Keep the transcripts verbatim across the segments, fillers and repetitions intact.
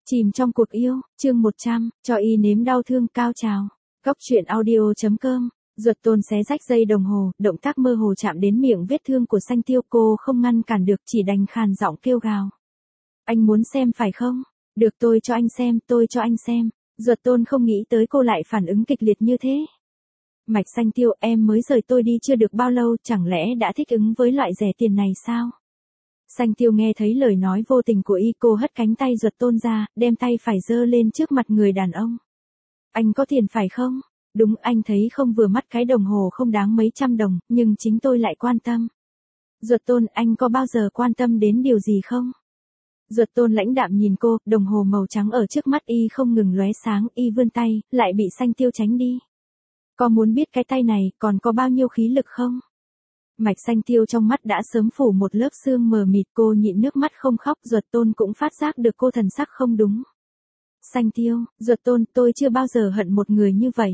Chìm trong cuộc yêu, chương một trăm, cho y nếm đau thương cao trào. Góc truyện audio.com, Duật Tôn xé rách dây đồng hồ, động tác mơ hồ chạm đến miệng vết thương của Xanh Tiêu, cô không ngăn cản được, chỉ đành khàn giọng kêu gào. Anh muốn xem phải không? Được, tôi cho anh xem, tôi cho anh xem. Duật Tôn không nghĩ tới cô lại phản ứng kịch liệt như thế. Mạch Xanh Tiêu, em mới rời tôi đi chưa được bao lâu, chẳng lẽ đã thích ứng với loại rẻ tiền này sao? Xanh Tiêu nghe thấy lời nói vô tình của y, cô hất cánh tay Duật Tôn ra, đem tay phải giơ lên trước mặt người đàn ông. Anh có tiền phải không? Đúng, anh thấy không vừa mắt cái đồng hồ không đáng mấy trăm đồng, nhưng chính tôi lại quan tâm. Duật Tôn, anh có bao giờ quan tâm đến điều gì không? Duật Tôn lãnh đạm nhìn cô, đồng hồ màu trắng ở trước mắt y không ngừng lóe sáng, y vươn tay, lại bị Xanh Tiêu tránh đi. Có muốn biết cái tay này còn có bao nhiêu khí lực không? Mạch Xanh Tiêu trong mắt đã sớm phủ một lớp sương mờ mịt, cô nhịn nước mắt không khóc. Duật Tôn cũng phát giác được cô thần sắc không đúng. Xanh Tiêu, Duật Tôn, tôi chưa bao giờ hận một người như vậy.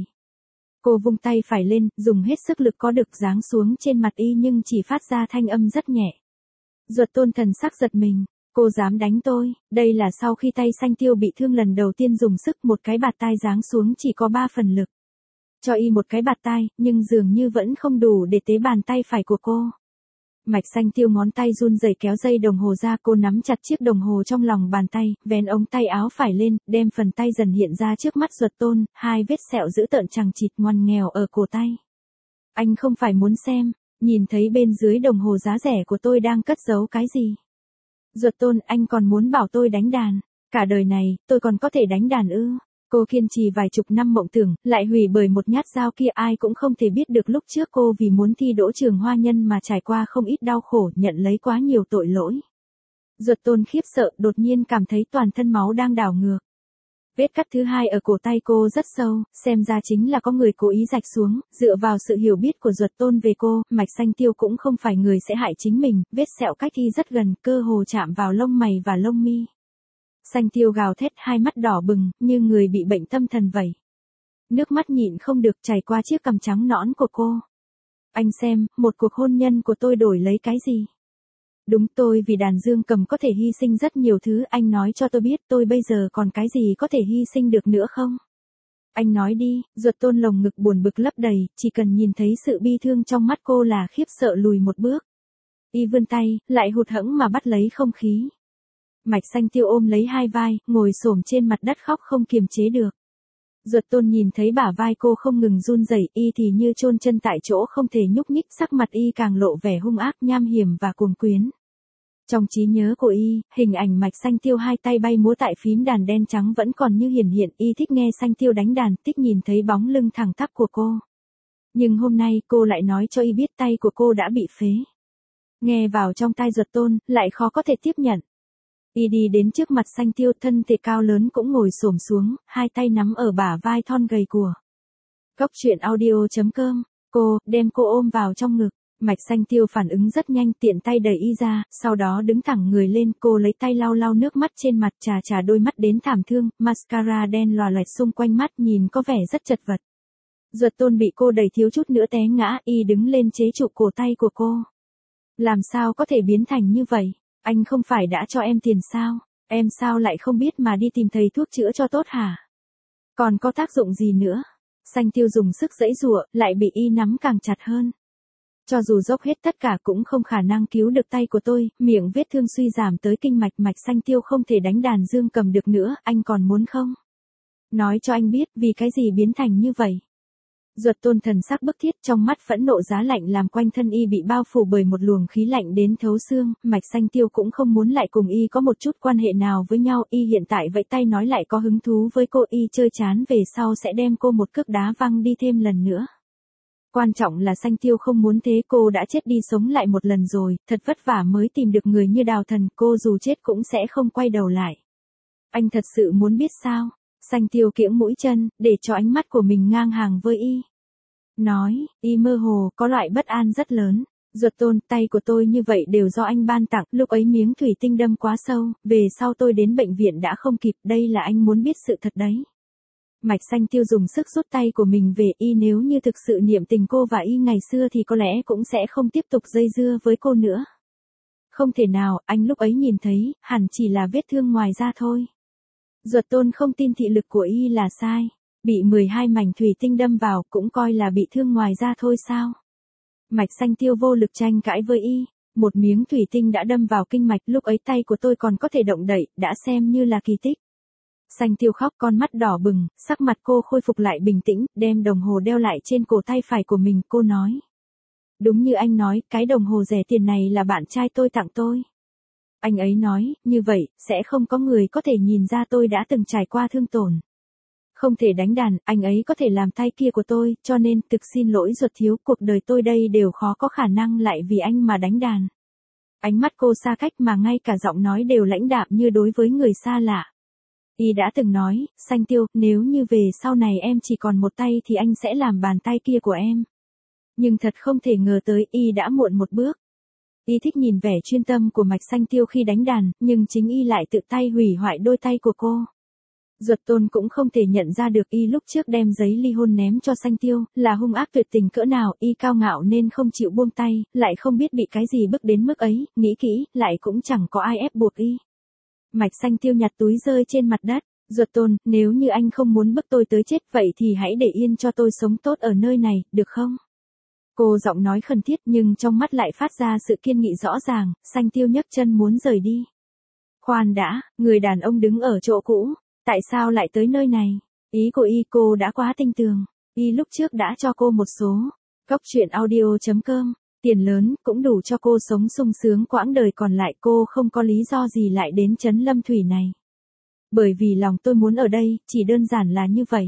Cô vung tay phải lên, dùng hết sức lực có được giáng xuống trên mặt y nhưng chỉ phát ra thanh âm rất nhẹ. Duật Tôn thần sắc giật mình, cô dám đánh tôi? Đây là sau khi tay Xanh Tiêu bị thương lần đầu tiên dùng sức, một cái bạt tai giáng xuống chỉ có ba phần lực. Cho y một cái bạt tai, nhưng dường như vẫn không đủ để tế bàn tay phải của cô. Mạch Xanh Tiêu ngón tay run rẩy kéo dây đồng hồ ra, cô nắm chặt chiếc đồng hồ trong lòng bàn tay, vén ống tay áo phải lên, đem phần tay dần hiện ra trước mắt Duật Tôn, hai vết sẹo dữ tợn chằng chịt ngoằn nghèo ở cổ tay. Anh không phải muốn xem, nhìn thấy bên dưới đồng hồ giá rẻ của tôi đang cất giấu cái gì? Duật Tôn, anh còn muốn bảo tôi đánh đàn? Cả đời này, tôi còn có thể đánh đàn ư? Cô kiên trì vài chục năm mộng tưởng, lại hủy bởi một nhát dao kia. Ai cũng không thể biết được lúc trước cô vì muốn thi đỗ trường Hoa Nhân mà trải qua không ít đau khổ, nhận lấy quá nhiều tội lỗi. Duật Tôn khiếp sợ, đột nhiên cảm thấy toàn thân máu đang đảo ngược. Vết cắt thứ hai ở cổ tay cô rất sâu, xem ra chính là có người cố ý rạch xuống. Dựa vào sự hiểu biết của Duật Tôn về cô, Mạch Xanh Tiêu cũng không phải người sẽ hại chính mình. Vết sẹo cách y rất gần, cơ hồ chạm vào lông mày và lông mi. Xanh Tiêu gào thét, hai mắt đỏ bừng, như người bị bệnh tâm thần vậy. Nước mắt nhịn không được chảy qua chiếc cằm trắng nõn của cô. Anh xem, một cuộc hôn nhân của tôi đổi lấy cái gì? Đúng, tôi vì đàn dương cầm có thể hy sinh rất nhiều thứ. Anh nói cho tôi biết tôi bây giờ còn cái gì có thể hy sinh được nữa không? Anh nói đi. Duật Tôn lồng ngực buồn bực lấp đầy, chỉ cần nhìn thấy sự bi thương trong mắt cô là khiếp sợ lùi một bước. Y vươn tay, lại hụt hẫng mà bắt lấy không khí. Mạch Xanh Tiêu ôm lấy hai vai, ngồi xổm trên mặt đất khóc không kiềm chế được. Duật Tôn nhìn thấy bả vai cô không ngừng run rẩy, y thì như chôn chân tại chỗ không thể nhúc nhích, sắc mặt y càng lộ vẻ hung ác, nham hiểm và cuồng quyến. Trong trí nhớ của y, hình ảnh Mạch Xanh Tiêu hai tay bay múa tại phím đàn đen trắng vẫn còn như hiển hiện. Y thích nghe Xanh Tiêu đánh đàn, thích nhìn thấy bóng lưng thẳng tắp của cô. Nhưng hôm nay cô lại nói cho y biết tay của cô đã bị phế. Nghe vào trong tai Duật Tôn, lại khó có thể tiếp nhận. Y đi đến trước mặt Xanh Tiêu, thân thể cao lớn cũng ngồi xổm xuống, hai tay nắm ở bả vai thon gầy của. Góc truyện audio.com, cô, đem cô ôm vào trong ngực. Mạch Xanh Tiêu phản ứng rất nhanh, tiện tay đẩy y ra, sau đó đứng thẳng người lên, cô lấy tay lau lau nước mắt trên mặt, chà chà đôi mắt đến thảm thương, mascara đen lòa loẹt xung quanh mắt, nhìn có vẻ rất chật vật. Duật Tôn bị cô đẩy thiếu chút nữa té ngã, y đứng lên chế trụ cổ tay của cô. Làm sao có thể biến thành như vậy? Anh không phải đã cho em tiền sao? Em sao lại không biết mà đi tìm thầy thuốc chữa cho tốt hả? Còn có tác dụng gì nữa? Xanh Tiêu dùng sức giãy giụa, lại bị y nắm càng chặt hơn. Cho dù dốc hết tất cả cũng không khả năng cứu được tay của tôi, miệng vết thương suy giảm tới kinh mạch. Mạch Xanh Tiêu không thể đánh đàn dương cầm được nữa, anh còn muốn không? Nói cho anh biết, vì cái gì biến thành như vậy? Duật Tôn thần sắc bức thiết, trong mắt phẫn nộ giá lạnh làm quanh thân y bị bao phủ bởi một luồng khí lạnh đến thấu xương. Mạch Xanh Tiêu cũng không muốn lại cùng y có một chút quan hệ nào với nhau. Y hiện tại vẫy tay nói lại có hứng thú với cô, y chơi chán về sau sẽ đem cô một cước đá văng đi thêm lần nữa. Quan trọng là Xanh Tiêu không muốn thế, cô đã chết đi sống lại một lần rồi, thật vất vả mới tìm được người như Đào Thần, cô dù chết cũng sẽ không quay đầu lại. Anh thật sự muốn biết sao? Xanh Tiêu kiễng mũi chân, để cho ánh mắt của mình ngang hàng với y. Nói, y mơ hồ, có loại bất an rất lớn. Duật Tôn, tay của tôi như vậy đều do anh ban tặng, lúc ấy miếng thủy tinh đâm quá sâu, về sau tôi đến bệnh viện đã không kịp, đây là anh muốn biết sự thật đấy. Mạch Xanh Tiêu dùng sức rút tay của mình về, y nếu như thực sự niệm tình cô và y ngày xưa thì có lẽ cũng sẽ không tiếp tục dây dưa với cô nữa. Không thể nào, anh lúc ấy nhìn thấy, hẳn chỉ là vết thương ngoài da thôi. Duật Tôn không tin thị lực của y là sai. Bị mười hai mảnh thủy tinh đâm vào cũng coi là bị thương ngoài da thôi sao. Mạch Xanh Tiêu vô lực tranh cãi với y. Một miếng thủy tinh đã đâm vào kinh mạch, lúc ấy tay của tôi còn có thể động đậy, đã xem như là kỳ tích. Xanh Tiêu khóc, con mắt đỏ bừng, sắc mặt cô khôi phục lại bình tĩnh, đem đồng hồ đeo lại trên cổ tay phải của mình, cô nói. Đúng như anh nói, cái đồng hồ rẻ tiền này là bạn trai tôi tặng tôi. Anh ấy nói, như vậy, sẽ không có người có thể nhìn ra tôi đã từng trải qua thương tổn. Không thể đánh đàn, anh ấy có thể làm tay kia của tôi, cho nên, thực xin lỗi Duật thiếu, cuộc đời tôi đây đều khó có khả năng lại vì anh mà đánh đàn. Ánh mắt cô xa cách mà ngay cả giọng nói đều lãnh đạm như đối với người xa lạ. Y đã từng nói, Xanh Tiêu, nếu như về sau này em chỉ còn một tay thì anh sẽ làm bàn tay kia của em. Nhưng thật không thể ngờ tới, Y đã muộn một bước. Y thích nhìn vẻ chuyên tâm của Mạch Xanh Tiêu khi đánh đàn, nhưng chính Y lại tự tay hủy hoại đôi tay của cô. Duật Tôn cũng không thể nhận ra được Y lúc trước đem giấy ly hôn ném cho Xanh Tiêu, là hung ác tuyệt tình cỡ nào. Y cao ngạo nên không chịu buông tay, lại không biết bị cái gì bức đến mức ấy, nghĩ kỹ, lại cũng chẳng có ai ép buộc Y. Mạch Xanh Tiêu nhặt túi rơi trên mặt đất. Duật Tôn, nếu như anh không muốn bức tôi tới chết vậy thì hãy để yên cho tôi sống tốt ở nơi này, được không? Cô giọng nói khẩn thiết nhưng trong mắt lại phát ra sự kiên nghị rõ ràng. Xanh Tiêu nhấc chân muốn rời đi. Khoan đã, người đàn ông đứng ở chỗ cũ. Tại sao lại tới nơi này? Ý của Y cô đã quá tinh tường. Y lúc trước đã cho cô một số. Cốc truyện audio chấm com. Tiền lớn cũng đủ cho cô sống sung sướng quãng đời còn lại, cô không có lý do gì lại đến trấn Lâm Thủy này. Bởi vì lòng tôi muốn ở đây, chỉ đơn giản là như vậy.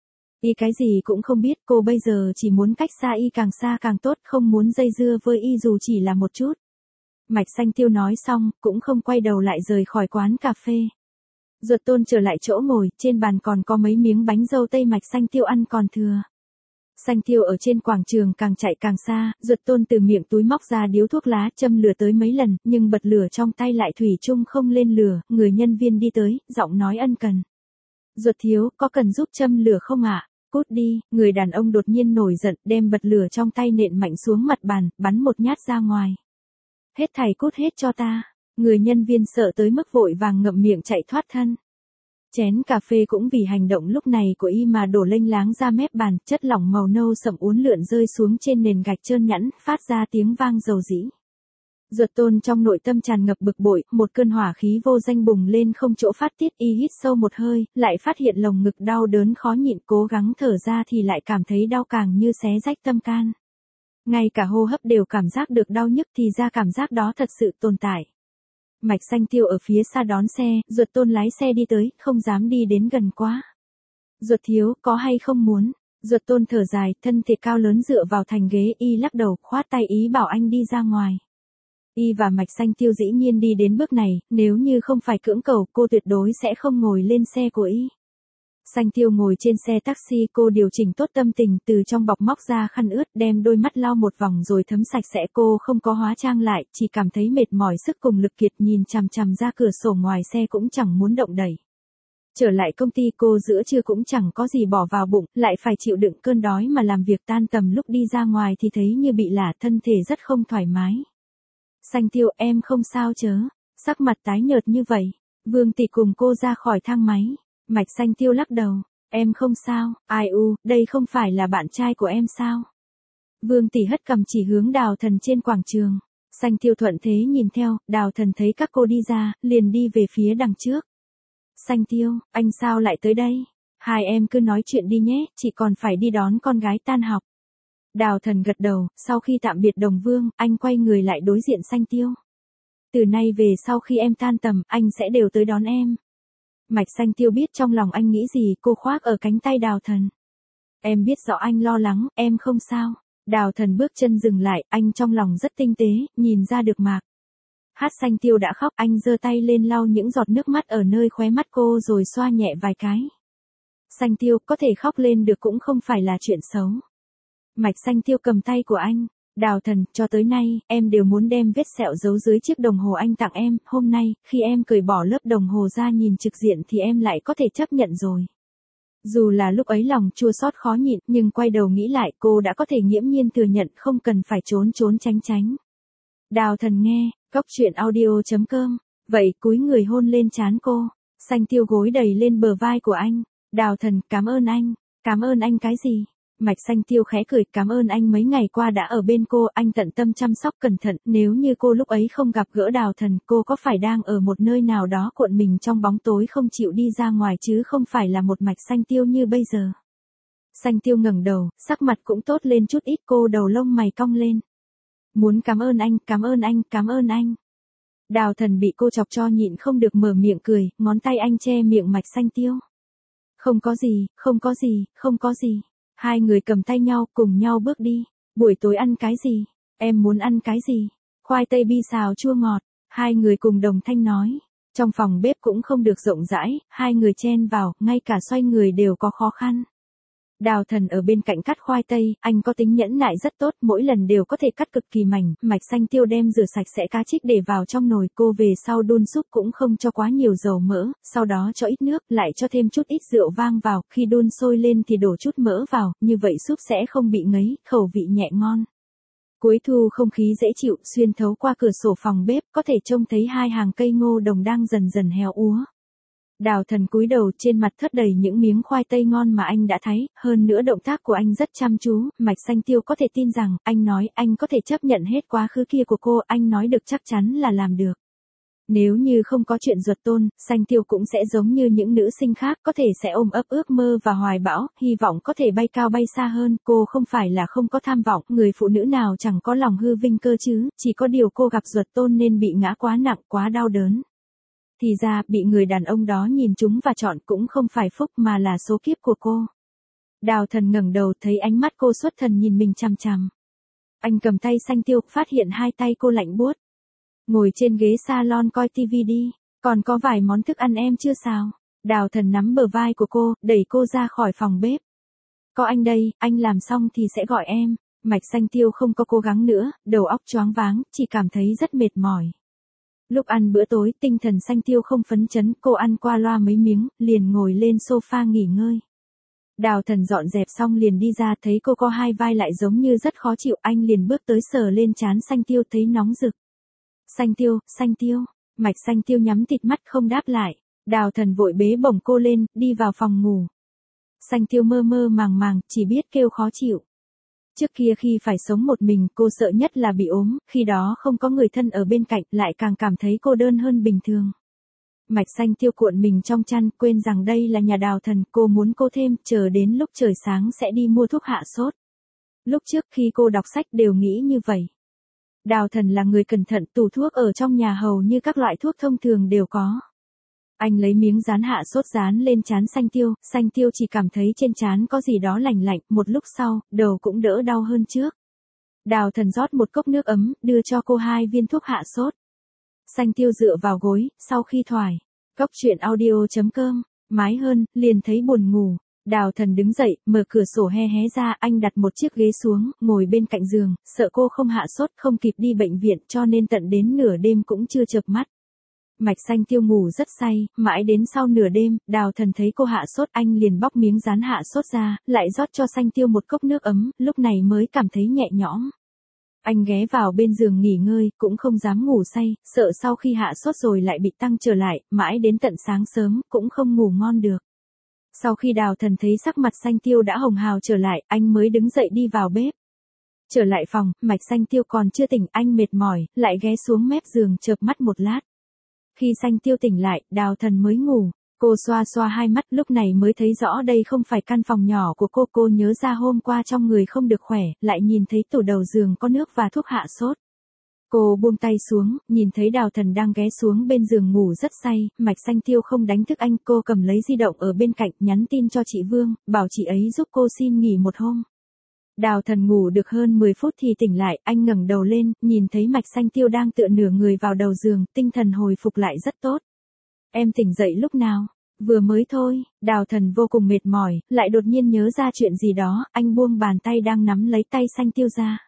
Y cái gì cũng không biết, cô bây giờ chỉ muốn cách xa Y càng xa càng tốt, không muốn dây dưa với Y dù chỉ là một chút. Mạch Xanh Tiêu nói xong, cũng không quay đầu lại rời khỏi quán cà phê. Duật Tôn trở lại chỗ ngồi, trên bàn còn có mấy miếng bánh dâu tây Mạch Xanh Tiêu ăn còn thừa. Xanh Tiêu ở trên quảng trường càng chạy càng xa, Duật Tôn từ miệng túi móc ra điếu thuốc lá, châm lửa tới mấy lần, nhưng bật lửa trong tay lại thủy chung không lên lửa. Người nhân viên đi tới, giọng nói ân cần. Duật thiếu, có cần giúp châm lửa không ạ? Cút đi. Người đàn ông đột nhiên nổi giận, đem bật lửa trong tay nện mạnh xuống mặt bàn, bắn một nhát ra ngoài. Hết thảy cút hết cho ta. Người nhân viên sợ tới mức vội vàng ngậm miệng chạy thoát thân. Chén cà phê cũng vì hành động lúc này của Y mà đổ lênh láng ra mép bàn, chất lỏng màu nâu sậm uốn lượn rơi xuống trên nền gạch trơn nhẵn, phát ra tiếng vang dầu dĩ. Duật Tôn trong nội tâm tràn ngập bực bội, một cơn hỏa khí vô danh bùng lên không chỗ phát tiết. Y hít sâu một hơi, lại phát hiện lồng ngực đau đớn khó nhịn, cố gắng thở ra thì lại cảm thấy đau càng như xé rách tâm can. Ngay cả hô hấp đều cảm giác được đau nhức, thì ra cảm giác đó thật sự tồn tại. Mạch Xanh Tiêu ở phía xa đón xe, Duật Tôn lái xe đi tới, không dám đi đến gần quá. Duật thiếu, có hay không muốn? Duật Tôn thở dài, thân thể cao lớn dựa vào thành ghế, Y lắc đầu, khoát tay ý bảo anh đi ra ngoài. Y và Mạch Xanh Tiêu dĩ nhiên đi đến bước này, nếu như không phải cưỡng cầu, cô tuyệt đối sẽ không ngồi lên xe của Y. Xanh Tiêu ngồi trên xe taxi, cô điều chỉnh tốt tâm tình, từ trong bọc móc ra khăn ướt, đem đôi mắt lau một vòng rồi thấm sạch sẽ. Cô không có hóa trang lại, chỉ cảm thấy mệt mỏi sức cùng lực kiệt, nhìn chằm chằm ra cửa sổ ngoài xe cũng chẳng muốn động đẩy. Trở lại công ty, cô giữa trưa cũng chẳng có gì bỏ vào bụng, lại phải chịu đựng cơn đói mà làm việc tan tầm, lúc đi ra ngoài thì thấy như bị lả, thân thể rất không thoải mái. Xanh Tiêu, em không sao chớ? Sắc mặt tái nhợt như vậy. Vương Tỷ cùng cô ra khỏi thang máy. Mạch Xanh Tiêu lắc đầu, em không sao. Ai u, đây không phải là bạn trai của em sao? Vương Tỷ hất cằm chỉ hướng Đào Thần trên quảng trường. Xanh Tiêu thuận thế nhìn theo, Đào Thần thấy các cô đi ra, liền đi về phía đằng trước. Xanh Tiêu, anh sao lại tới đây? Hai em cứ nói chuyện đi nhé, chị còn phải đi đón con gái tan học. Đào Thần gật đầu, sau khi tạm biệt Đồng Vương, anh quay người lại đối diện Xanh Tiêu. Từ nay về sau khi em tan tầm, anh sẽ đều tới đón em. Mạch Xanh Tiêu biết trong lòng anh nghĩ gì, cô khoác ở cánh tay Đào Thần. Em biết rõ anh lo lắng, em không sao. Đào Thần bước chân dừng lại, anh trong lòng rất tinh tế, nhìn ra được mạc. Hát Xanh Tiêu đã khóc, anh giơ tay lên lau những giọt nước mắt ở nơi khóe mắt cô rồi xoa nhẹ vài cái. Xanh Tiêu, có thể khóc lên được cũng không phải là chuyện xấu. Mạch Xanh Tiêu cầm tay của anh. Đào Thần, cho tới nay, em đều muốn đem vết sẹo giấu dưới chiếc đồng hồ anh tặng em, hôm nay, khi em cởi bỏ lớp đồng hồ ra nhìn trực diện thì em lại có thể chấp nhận rồi. Dù là lúc ấy lòng chua xót khó nhịn, nhưng quay đầu nghĩ lại, cô đã có thể nghiễm nhiên thừa nhận, không cần phải trốn trốn tránh tránh. Đào Thần nghe, cốc truyện audio chấm com, vậy cúi người hôn lên trán cô. Xanh Tiêu gối đầy lên bờ vai của anh. Đào Thần, cảm ơn anh. Cảm ơn anh cái gì? Mạch Xanh Tiêu khẽ cười, cảm ơn anh mấy ngày qua đã ở bên cô, anh tận tâm chăm sóc cẩn thận, nếu như cô lúc ấy không gặp gỡ Đào Thần, cô có phải đang ở một nơi nào đó cuộn mình trong bóng tối không chịu đi ra ngoài chứ không phải là một Mạch Xanh Tiêu như bây giờ. Xanh Tiêu ngẩng đầu, sắc mặt cũng tốt lên chút ít, cô đầu lông mày cong lên. Muốn cảm ơn anh, cảm ơn anh, cảm ơn anh. Đào Thần bị cô chọc cho nhịn không được mở miệng cười, ngón tay anh che miệng Mạch Xanh Tiêu. Không có gì, không có gì, không có gì. Hai người cầm tay nhau, cùng nhau bước đi. Buổi tối ăn cái gì? Em muốn ăn cái gì? Khoai tây bi xào chua ngọt. Hai người cùng đồng thanh nói. Trong phòng bếp cũng không được rộng rãi, hai người chen vào, ngay cả xoay người đều có khó khăn. Đào Thần ở bên cạnh cắt khoai tây, anh có tính nhẫn nại rất tốt, mỗi lần đều có thể cắt cực kỳ mảnh. Mạch Xanh Tiêu đem rửa sạch sẽ cá trích để vào trong nồi, cô về sau đun súp cũng không cho quá nhiều dầu mỡ, sau đó cho ít nước, lại cho thêm chút ít rượu vang vào, khi đun sôi lên thì đổ chút mỡ vào, như vậy súp sẽ không bị ngấy, khẩu vị nhẹ ngon. Cuối thu không khí dễ chịu, xuyên thấu qua cửa sổ phòng bếp, có thể trông thấy hai hàng cây ngô đồng đang dần dần héo úa. Đào Thần cúi đầu, trên mặt thất đầy những miếng khoai tây ngon mà anh đã thấy, hơn nữa động tác của anh rất chăm chú, Mạch Xanh Tiêu có thể tin rằng, anh nói anh có thể chấp nhận hết quá khứ kia của cô, anh nói được chắc chắn là làm được. Nếu như không có chuyện Duật Tôn, Xanh Tiêu cũng sẽ giống như những nữ sinh khác, có thể sẽ ôm ấp ước mơ và hoài bão, hy vọng có thể bay cao bay xa hơn, cô không phải là không có tham vọng, người phụ nữ nào chẳng có lòng hư vinh cơ chứ, chỉ có điều cô gặp Duật Tôn nên bị ngã quá nặng, quá đau đớn. Thì ra, bị người đàn ông đó nhìn trúng và chọn cũng không phải phúc mà là số kiếp của cô. Đào Thần ngẩng đầu thấy ánh mắt cô xuất thần nhìn mình chằm chằm. Anh cầm tay Xanh Tiêu, phát hiện hai tay cô lạnh buốt. Ngồi trên ghế salon coi tivi đi, còn có vài món thức ăn em chưa xào. Đào Thần nắm bờ vai của cô, đẩy cô ra khỏi phòng bếp. Có anh đây, anh làm xong thì sẽ gọi em. Mạch Xanh Tiêu không có cố gắng nữa, đầu óc choáng váng, chỉ cảm thấy rất mệt mỏi. Lúc ăn bữa tối, tinh thần Xanh Tiêu không phấn chấn, cô ăn qua loa mấy miếng, liền ngồi lên sofa nghỉ ngơi. Đào Thần dọn dẹp xong liền đi ra, thấy cô có hai vai lại giống như rất khó chịu, anh liền bước tới sờ lên trán Xanh Tiêu, thấy nóng rực. Xanh Tiêu, Xanh Tiêu, Mạch Xanh Tiêu nhắm tịt mắt không đáp lại. Đào Thần vội bế bổng cô lên, đi vào phòng ngủ. Xanh Tiêu mơ mơ màng màng, chỉ biết kêu khó chịu. Trước kia khi phải sống một mình, cô sợ nhất là bị ốm, khi đó không có người thân ở bên cạnh, lại càng cảm thấy cô đơn hơn bình thường. Mạch Xanh Tiêu cuộn mình trong chăn, quên rằng đây là nhà Đào Thần, cô muốn cô thêm, chờ đến lúc trời sáng sẽ đi mua thuốc hạ sốt. Lúc trước khi cô đọc sách đều nghĩ như vậy. Đào Thần là người cẩn thận, tủ thuốc ở trong nhà hầu như các loại thuốc thông thường đều có. Anh lấy miếng dán hạ sốt dán lên trán Xanh Tiêu, Xanh Tiêu chỉ cảm thấy trên trán có gì đó lạnh lạnh, một lúc sau, đầu cũng đỡ đau hơn trước. Đào Thần rót một cốc nước ấm, đưa cho cô hai viên thuốc hạ sốt. Xanh Tiêu dựa vào gối, sau khi thoải, cốc truyện audio chấm com, mái hơn, liền thấy buồn ngủ. Đào Thần đứng dậy, mở cửa sổ hé hé ra, anh đặt một chiếc ghế xuống, ngồi bên cạnh giường, sợ cô không hạ sốt, không kịp đi bệnh viện, cho nên tận đến nửa đêm cũng chưa chợp mắt. Mạch Xanh Tiêu ngủ rất say, mãi đến sau nửa đêm, Đào Thần thấy cô hạ sốt, anh liền bóc miếng dán hạ sốt ra, lại rót cho Xanh Tiêu một cốc nước ấm, lúc này mới cảm thấy nhẹ nhõm. Anh ghé vào bên giường nghỉ ngơi, cũng không dám ngủ say, sợ sau khi hạ sốt rồi lại bị tăng trở lại, mãi đến tận sáng sớm, cũng không ngủ ngon được. Sau khi Đào Thần thấy sắc mặt Xanh Tiêu đã hồng hào trở lại, anh mới đứng dậy đi vào bếp. Trở lại phòng, Mạch Xanh Tiêu còn chưa tỉnh, anh mệt mỏi, lại ghé xuống mép giường chợp mắt một lát. Khi Xanh Tiêu tỉnh lại, Đào Thần mới ngủ. Cô xoa xoa hai mắt, lúc này mới thấy rõ đây không phải căn phòng nhỏ của cô. Cô nhớ ra hôm qua trong người không được khỏe, lại nhìn thấy tủ đầu giường có nước và thuốc hạ sốt. Cô buông tay xuống, nhìn thấy Đào Thần đang ghé xuống bên giường ngủ rất say, Mạch Xanh Tiêu không đánh thức anh, cô cầm lấy di động ở bên cạnh, nhắn tin cho chị Vương, bảo chị ấy giúp cô xin nghỉ một hôm. Đào Thần ngủ được hơn mười phút thì tỉnh lại, anh ngẩng đầu lên, nhìn thấy Mạch Xanh Tiêu đang tựa nửa người vào đầu giường, tinh thần hồi phục lại rất tốt. Em tỉnh dậy lúc nào? Vừa mới thôi. Đào Thần vô cùng mệt mỏi, lại đột nhiên nhớ ra chuyện gì đó, anh buông bàn tay đang nắm lấy tay Xanh Tiêu ra.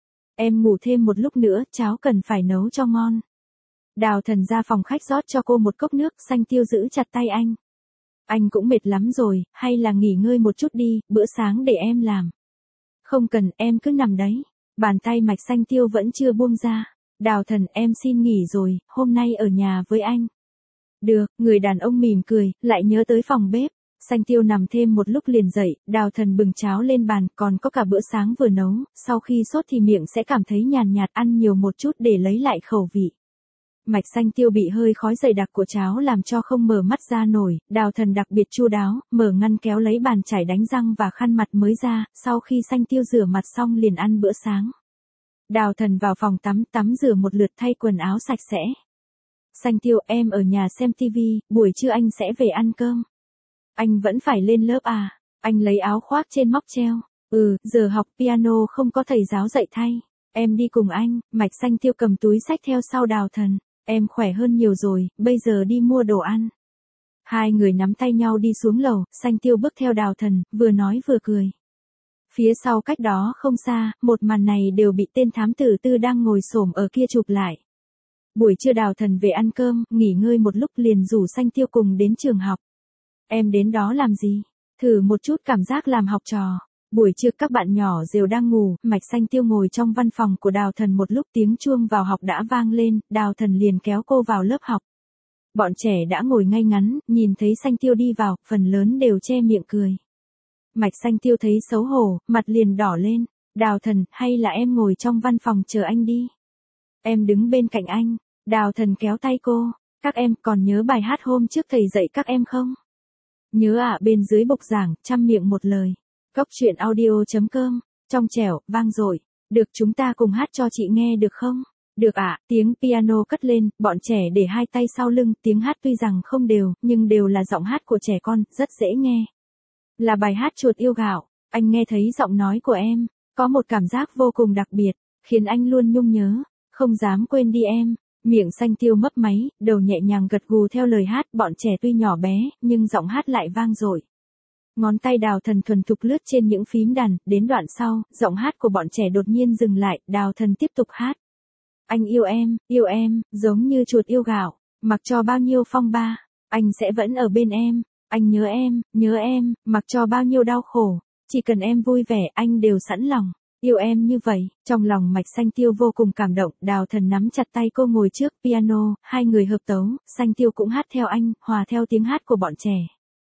Em ngủ thêm một lúc nữa, cháo cần phải nấu cho ngon. Đào Thần ra phòng khách rót cho cô một cốc nước, Xanh Tiêu giữ chặt tay anh. Anh cũng mệt lắm rồi, hay là nghỉ ngơi một chút đi, bữa sáng để em làm. Không cần, em cứ nằm đấy. Bàn tay Mạch Xanh Tiêu vẫn chưa buông ra. Đào Thần, em xin nghỉ rồi, hôm nay ở nhà với anh. Được, người đàn ông mỉm cười, lại nhớ tới phòng bếp. Xanh Tiêu nằm thêm một lúc liền dậy, Đào Thần bừng cháo lên bàn, còn có cả bữa sáng vừa nấu, sau khi sốt thì miệng sẽ cảm thấy nhàn nhạt, ăn nhiều một chút để lấy lại khẩu vị. Mạch Xanh Tiêu bị hơi khói dày đặc của cháo làm cho không mở mắt ra nổi, Đào Thần đặc biệt chu đáo, mở ngăn kéo lấy bàn chải đánh răng và khăn mặt mới ra, sau khi Xanh Tiêu rửa mặt xong liền ăn bữa sáng. Đào Thần vào phòng tắm, tắm rửa một lượt thay quần áo sạch sẽ. Xanh Tiêu, em ở nhà xem tivi, buổi trưa anh sẽ về ăn cơm. Anh vẫn phải lên lớp à? Anh lấy áo khoác trên móc treo. Ừ, giờ học piano không có thầy giáo dạy thay. Em đi cùng anh. Mạch Xanh Tiêu cầm túi xách theo sau Đào Thần. Em khỏe hơn nhiều rồi, bây giờ đi mua đồ ăn. Hai người nắm tay nhau đi xuống lầu, Xanh Tiêu bước theo Đào Thần, vừa nói vừa cười. Phía sau cách đó không xa, một màn này đều bị tên thám tử Tư đang ngồi xổm ở kia chụp lại. Buổi trưa Đào Thần về ăn cơm, nghỉ ngơi một lúc liền rủ Xanh Tiêu cùng đến trường học. Em đến đó làm gì? Thử một chút cảm giác làm học trò. Buổi trưa các bạn nhỏ đều đang ngủ, Mạch Xanh Tiêu ngồi trong văn phòng của Đào Thần một lúc tiếng chuông vào học đã vang lên, Đào Thần liền kéo cô vào lớp học. Bọn trẻ đã ngồi ngay ngắn, nhìn thấy Xanh Tiêu đi vào, phần lớn đều che miệng cười. Mạch Xanh Tiêu thấy xấu hổ, mặt liền đỏ lên. Đào Thần, hay là em ngồi trong văn phòng chờ anh đi? Em đứng bên cạnh anh. Đào Thần kéo tay cô. Các em còn nhớ bài hát hôm trước thầy dạy các em không? Nhớ ạ, à, bên dưới bục giảng, trăm miệng một lời. Cốc truyện audio chấm com, trong trẻo, vang dội. Được, chúng ta cùng hát cho chị nghe được không? Được ạ, à, tiếng piano cất lên, bọn trẻ để hai tay sau lưng, tiếng hát tuy rằng không đều, nhưng đều là giọng hát của trẻ con, rất dễ nghe. Là bài hát Chuột Yêu Gạo. Anh nghe thấy giọng nói của em, có một cảm giác vô cùng đặc biệt, khiến anh luôn nhung nhớ, không dám quên đi em. Miệng Xanh Tiêu mấp máy, đầu nhẹ nhàng gật gù theo lời hát, bọn trẻ tuy nhỏ bé, nhưng giọng hát lại vang dội. Ngón tay Đào Thần thuần thục lướt trên những phím đàn, đến đoạn sau, giọng hát của bọn trẻ đột nhiên dừng lại, Đào Thần tiếp tục hát. Anh yêu em, yêu em, giống như chuột yêu gạo, mặc cho bao nhiêu phong ba, anh sẽ vẫn ở bên em, anh nhớ em, nhớ em, mặc cho bao nhiêu đau khổ, chỉ cần em vui vẻ anh đều sẵn lòng. Yêu em như vậy, trong lòng Mạch Xanh Tiêu vô cùng cảm động, Đào Thần nắm chặt tay cô ngồi trước piano, hai người hợp tấu, Xanh Tiêu cũng hát theo anh, hòa theo tiếng hát của bọn trẻ.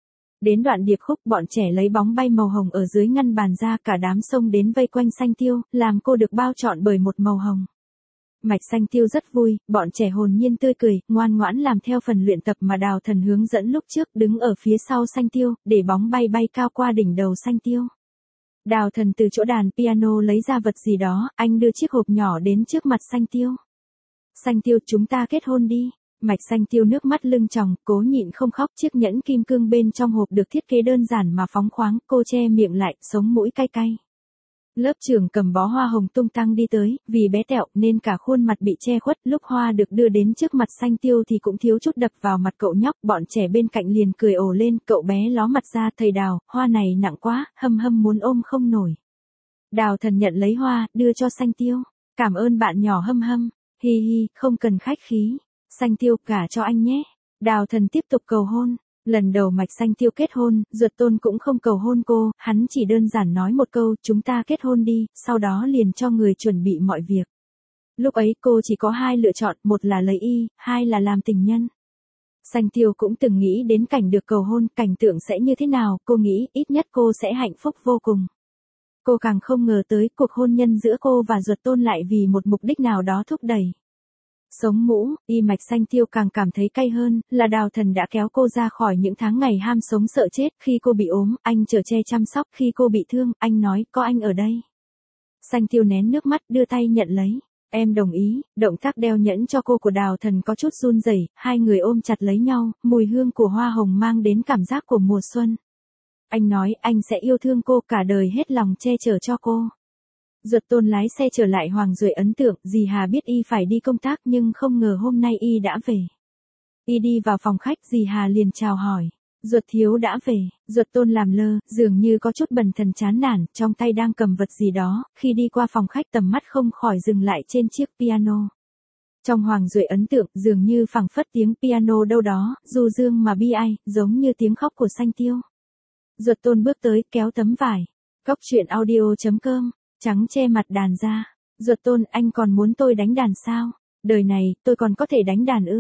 Đến đoạn điệp khúc, bọn trẻ lấy bóng bay màu hồng ở dưới ngăn bàn ra, cả đám xông đến vây quanh Xanh Tiêu, làm cô được bao trọn bởi một màu hồng. Mạch Xanh Tiêu rất vui, bọn trẻ hồn nhiên tươi cười, ngoan ngoãn làm theo phần luyện tập mà Đào Thần hướng dẫn lúc trước, đứng ở phía sau Xanh Tiêu, để bóng bay bay cao qua đỉnh đầu Xanh Tiêu. Đào Thần từ chỗ đàn piano lấy ra vật gì đó, anh đưa chiếc hộp nhỏ đến trước mặt Xanh Tiêu. Xanh Tiêu, chúng ta kết hôn đi. Mạch Xanh Tiêu nước mắt lưng tròng, cố nhịn không khóc, chiếc nhẫn kim cương bên trong hộp được thiết kế đơn giản mà phóng khoáng, cô che miệng lại, sống mũi cay cay. Lớp trưởng cầm bó hoa hồng tung tăng đi tới, vì bé tẹo nên cả khuôn mặt bị che khuất, lúc hoa được đưa đến trước mặt Xanh Tiêu thì cũng thiếu chút đập vào mặt cậu nhóc, bọn trẻ bên cạnh liền cười ồ lên, cậu bé ló mặt ra, thầy Đào, hoa này nặng quá, hâm hâm muốn ôm không nổi. Đào Thần nhận lấy hoa, đưa cho Xanh Tiêu, cảm ơn bạn nhỏ hâm hâm, hi hi, không cần khách khí, Xanh Tiêu, cả cho anh nhé. Đào Thần tiếp tục cầu hôn. Lần đầu Mạch Xanh Tiêu kết hôn, Duật Tôn cũng không cầu hôn cô, hắn chỉ đơn giản nói một câu, chúng ta kết hôn đi, sau đó liền cho người chuẩn bị mọi việc. Lúc ấy cô chỉ có hai lựa chọn, một là lấy y, hai là làm tình nhân. Xanh Tiêu cũng từng nghĩ đến cảnh được cầu hôn, cảnh tượng sẽ như thế nào, cô nghĩ ít nhất cô sẽ hạnh phúc vô cùng. Cô càng không ngờ tới cuộc hôn nhân giữa cô và Duật Tôn lại vì một mục đích nào đó thúc đẩy. Sống mũ, y Mạch Xanh Tiêu càng cảm thấy cay hơn, là Đào Thần đã kéo cô ra khỏi những tháng ngày ham sống sợ chết, khi cô bị ốm, anh chở che chăm sóc, khi cô bị thương, anh nói, có anh ở đây. Xanh Tiêu nén nước mắt, đưa tay nhận lấy. Em đồng ý, động tác đeo nhẫn cho cô của Đào Thần có chút run rẩy, hai người ôm chặt lấy nhau, mùi hương của hoa hồng mang đến cảm giác của mùa xuân. Anh nói, anh sẽ yêu thương cô cả đời, hết lòng che chở cho cô. Duật Tôn lái xe trở lại Hoàng Duệ ấn tượng, dì Hà biết y phải đi công tác nhưng không ngờ hôm nay y đã về. Y đi vào phòng khách, dì Hà liền chào hỏi. Duật thiếu đã về, Duật Tôn làm lơ, dường như có chút bần thần chán nản, trong tay đang cầm vật gì đó, khi đi qua phòng khách tầm mắt không khỏi dừng lại trên chiếc piano. Trong Hoàng Duệ ấn tượng, dường như phảng phất tiếng piano đâu đó, du dương mà bi ai, giống như tiếng khóc của Xanh Tiêu. Duật Tôn bước tới, kéo tấm vải. Cốc truyện audio chấm com, trắng che mặt đàn ra. Duật Tôn, anh còn muốn tôi đánh đàn sao? Đời này, tôi còn có thể đánh đàn ư?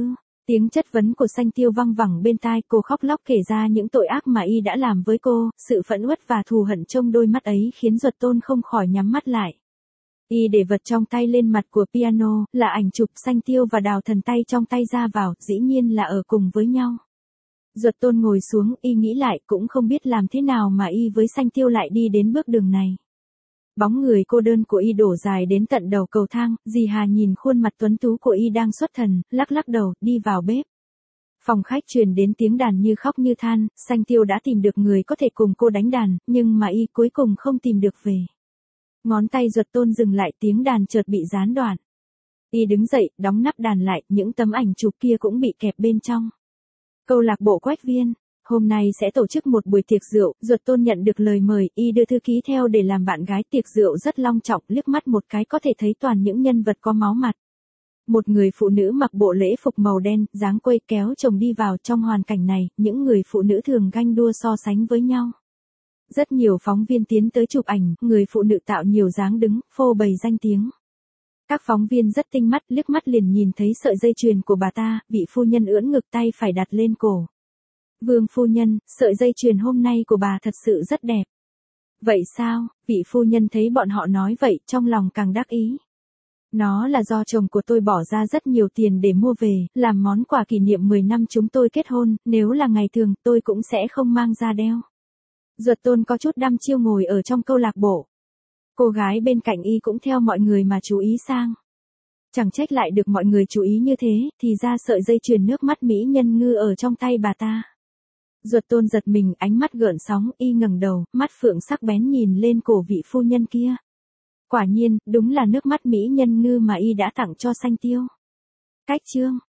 Tiếng chất vấn của Sanh Tiêu văng vẳng bên tai, cô khóc lóc kể ra những tội ác mà y đã làm với cô, sự phẫn uất và thù hận trong đôi mắt ấy khiến Duật Tôn không khỏi nhắm mắt lại. Y để vật trong tay lên mặt của piano, là ảnh chụp Sanh Tiêu và Đào Thần tay trong tay ra vào, dĩ nhiên là ở cùng với nhau. Duật Tôn ngồi xuống, y nghĩ lại cũng không biết làm thế nào mà y với Sanh Tiêu lại đi đến bước đường này. Bóng người cô đơn của y đổ dài đến tận đầu cầu thang, dì Hà nhìn khuôn mặt tuấn tú của y đang xuất thần, lắc lắc đầu, đi vào bếp. Phòng khách truyền đến tiếng đàn như khóc như than, Sanh Tiêu đã tìm được người có thể cùng cô đánh đàn, nhưng mà y cuối cùng không tìm được về. Ngón tay Duật Tôn dừng lại, tiếng đàn chợt bị gián đoạn. Y đứng dậy, đóng nắp đàn lại, những tấm ảnh chụp kia cũng bị kẹp bên trong. Câu lạc bộ Quách Viên, hôm nay sẽ tổ chức một buổi tiệc rượu, Duật Tôn nhận được lời mời, y đưa thư ký theo để làm bạn gái, tiệc rượu rất long trọng, liếc mắt một cái có thể thấy toàn những nhân vật có máu mặt. Một người phụ nữ mặc bộ lễ phục màu đen, dáng quây kéo chồng đi vào, trong hoàn cảnh này, những người phụ nữ thường ganh đua so sánh với nhau. Rất nhiều phóng viên tiến tới chụp ảnh, người phụ nữ tạo nhiều dáng đứng, phô bày danh tiếng. Các phóng viên rất tinh mắt, liếc mắt liền nhìn thấy sợi dây chuyền của bà ta, vị phu nhân ưỡn ngực tay phải đặt lên cổ. Vương phu nhân, sợi dây chuyền hôm nay của bà thật sự rất đẹp. Vậy sao? Vị phu nhân thấy bọn họ nói vậy, trong lòng càng đắc ý. Nó là do chồng của tôi bỏ ra rất nhiều tiền để mua về, làm món quà kỷ niệm mười năm chúng tôi kết hôn, nếu là ngày thường, tôi cũng sẽ không mang ra đeo. Duật Tôn có chút đăm chiêu ngồi ở trong câu lạc bộ. Cô gái bên cạnh y cũng theo mọi người mà chú ý sang. Chẳng trách lại được mọi người chú ý như thế, thì ra sợi dây chuyền nước mắt mỹ nhân ngư ở trong tay bà ta. Duật Tôn giật mình, ánh mắt gợn sóng, y ngẩng đầu, mắt phượng sắc bén nhìn lên cổ vị phu nhân kia. Quả nhiên, đúng là nước mắt mỹ nhân ngư mà y đã tặng cho Sanh Tiêu. Cách chương